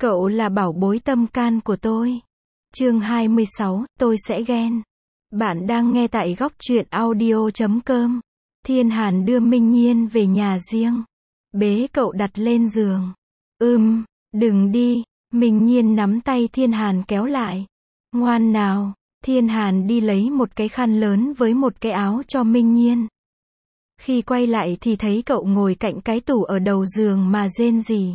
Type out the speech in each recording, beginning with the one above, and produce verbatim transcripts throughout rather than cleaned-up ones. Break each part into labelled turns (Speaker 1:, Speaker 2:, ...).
Speaker 1: Cậu là bảo bối tâm can của tôi. Chương hai mươi sáu, tôi sẽ ghen. Bạn đang nghe tại góc truyện audio chấm com. Thiên Hàn đưa Minh Nhiên về nhà riêng. Bế cậu đặt lên giường. Ừm, đừng đi. Minh Nhiên nắm tay Thiên Hàn kéo lại. Ngoan nào. Thiên Hàn đi lấy một cái khăn lớn với một cái áo cho Minh Nhiên. Khi quay lại thì thấy cậu ngồi cạnh cái tủ ở đầu giường mà rên rỉ.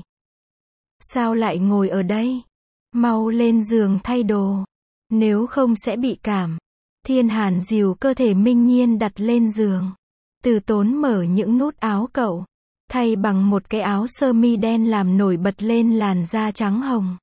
Speaker 1: Sao lại ngồi ở đây? Mau lên giường thay đồ. Nếu không sẽ bị cảm. Thiên Hàn dìu cơ thể Minh Nhiên đặt lên giường. Từ tốn mở những nút áo cậu. Thay bằng một cái áo sơ mi đen làm nổi bật lên làn da trắng hồng.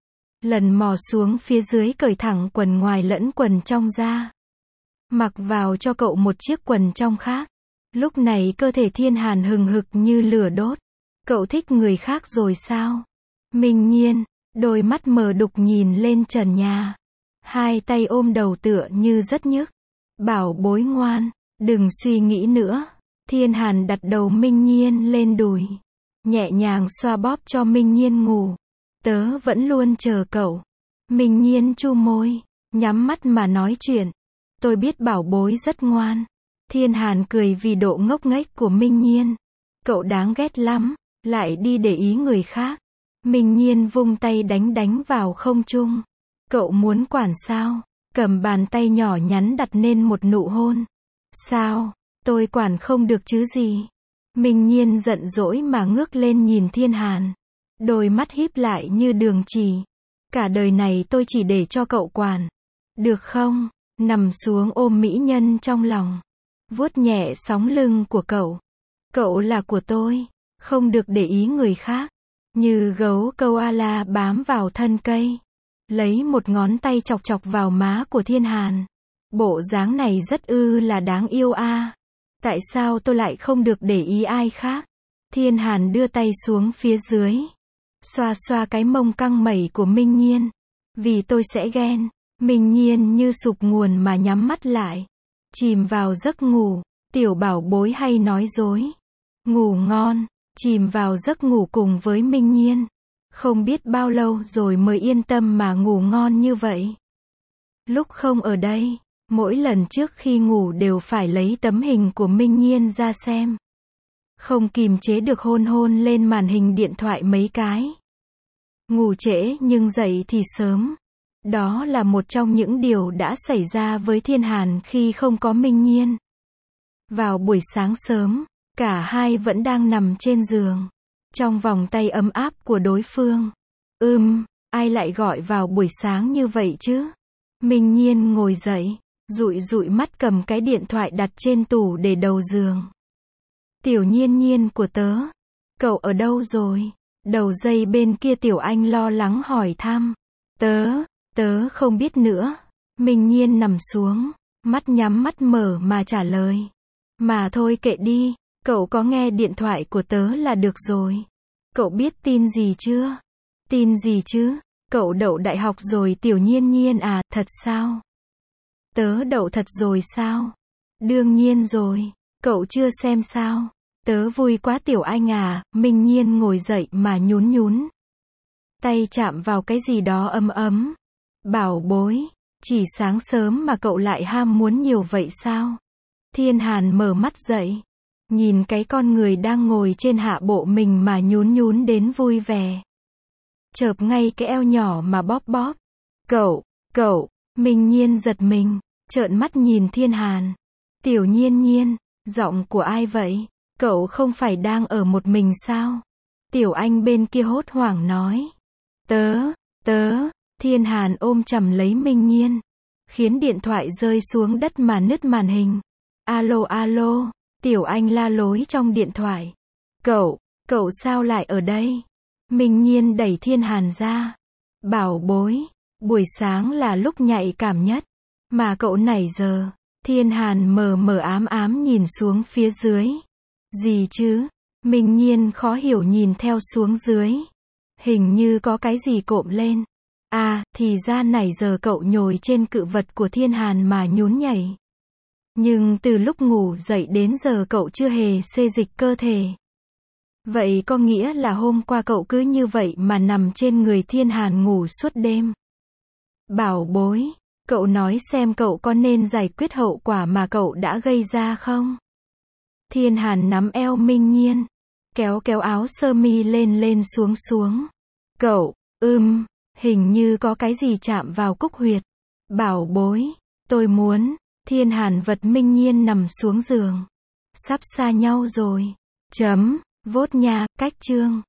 Speaker 1: Lần mò xuống phía dưới cởi thẳng quần ngoài lẫn quần trong ra. Mặc vào cho cậu một chiếc quần trong khác. Lúc này cơ thể Thiên Hàn hừng hực như lửa đốt. Cậu thích người khác rồi sao? Minh Nhiên, đôi mắt mờ đục nhìn lên trần nhà. Hai tay ôm đầu tựa như rất nhức. Bảo bối ngoan, đừng suy nghĩ nữa. Thiên Hàn đặt đầu Minh Nhiên lên đùi. Nhẹ nhàng xoa bóp cho Minh Nhiên ngủ. Tớ vẫn luôn chờ cậu. Minh Nhiên chu môi, nhắm mắt mà nói chuyện. Tôi biết bảo bối rất ngoan. Thiên Hàn cười vì độ ngốc nghếch của Minh Nhiên. Cậu đáng ghét lắm, lại đi để ý người khác. Minh Nhiên vung tay đánh đánh vào không trung. Cậu muốn quản sao? Cầm bàn tay nhỏ nhắn đặt nên một nụ hôn. Sao? Tôi quản không được chứ gì? Minh Nhiên giận dỗi mà ngước lên nhìn Thiên Hàn. Đôi mắt híp lại như đường chỉ. Cả đời này tôi chỉ để cho cậu quản. Được không? Nằm xuống ôm mỹ nhân trong lòng. Vuốt nhẹ sóng lưng của cậu. Cậu là của tôi. Không được để ý người khác. Như gấu koala bám vào thân cây. Lấy một ngón tay chọc chọc vào má của Thiên Hàn. Bộ dáng này rất ư là đáng yêu a. À. Tại sao tôi lại không được để ý ai khác? Thiên Hàn đưa tay xuống phía dưới. Xoa xoa cái mông căng mẩy của Minh Nhiên. Vì tôi sẽ ghen. Minh Nhiên như sụp nguồn mà nhắm mắt lại. Chìm vào giấc ngủ. Tiểu bảo bối hay nói dối. Ngủ ngon. Chìm vào giấc ngủ cùng với Minh Nhiên. Không biết bao lâu rồi mới yên tâm mà ngủ ngon như vậy. Lúc không ở đây, mỗi lần trước khi ngủ đều phải lấy tấm hình của Minh Nhiên ra xem. Không kìm chế được hôn hôn lên màn hình điện thoại mấy cái. Ngủ trễ nhưng dậy thì sớm. Đó là một trong những điều đã xảy ra với Thiên Hàn khi không có Minh Nhiên. Vào buổi sáng sớm, cả hai vẫn đang nằm trên giường. Trong vòng tay ấm áp của đối phương. Ừm, ai lại gọi vào buổi sáng như vậy chứ? Minh Nhiên ngồi dậy, dụi dụi mắt cầm cái điện thoại đặt trên tủ để đầu giường. Tiểu Nhiên Nhiên của tớ, cậu ở đâu rồi? Đầu dây bên kia Tiểu Anh lo lắng hỏi thăm. Tớ, tớ không biết nữa. Minh Nhiên nằm xuống, mắt nhắm mắt mở mà trả lời. Mà thôi kệ đi. Cậu có nghe điện thoại của tớ là được rồi. Cậu biết tin gì chưa? Tin gì chứ? Cậu đậu đại học rồi Tiểu Nhiên Nhiên à, thật sao? Tớ đậu thật rồi sao? Đương nhiên rồi. Cậu chưa xem sao? Tớ vui quá Tiểu Anh à. Minh Nhiên ngồi dậy mà nhún nhún. Tay chạm vào cái gì đó ấm ấm. Bảo bối, chỉ sáng sớm mà cậu lại ham muốn nhiều vậy sao? Thiên Hàn mở mắt dậy. Nhìn cái con người đang ngồi trên hạ bộ mình mà nhún nhún đến vui vẻ. Chợp ngay cái eo nhỏ mà bóp bóp. Cậu, cậu, Minh Nhiên giật mình, trợn mắt nhìn Thiên Hàn. Tiểu Nhiên Nhiên, giọng của ai vậy? Cậu không phải đang ở một mình sao? Tiểu Anh bên kia hốt hoảng nói. Tớ, tớ, Thiên Hàn ôm chầm lấy Minh Nhiên. Khiến điện thoại rơi xuống đất mà nứt màn hình. Alo alo. Tiểu Anh la lối trong điện thoại. Cậu, cậu sao lại ở đây? Minh Nhiên đẩy Thiên Hàn ra. Bảo bối, buổi sáng là lúc nhạy cảm nhất. Mà cậu nãy giờ. Thiên Hàn mờ mờ ám ám nhìn xuống phía dưới. Gì chứ? Minh Nhiên khó hiểu nhìn theo xuống dưới. Hình như có cái gì cộm lên. À, thì ra nãy giờ cậu nhồi trên cự vật của Thiên Hàn mà nhún nhảy. Nhưng từ lúc ngủ dậy đến giờ cậu chưa hề xê dịch cơ thể. Vậy có nghĩa là hôm qua cậu cứ như vậy mà nằm trên người Thiên Hàn ngủ suốt đêm. Bảo bối, cậu nói xem cậu có nên giải quyết hậu quả mà cậu đã gây ra không? Thiên Hàn nắm eo Minh Nhiên, kéo kéo áo sơ mi lên lên xuống xuống. Cậu, ưm, hình như có cái gì chạm vào cúc huyệt. Bảo bối, tôi muốn. Thiên Hàn vật Minh Nhiên nằm xuống giường. Sắp xa nhau rồi. Chấm, vốt nha, cách chương.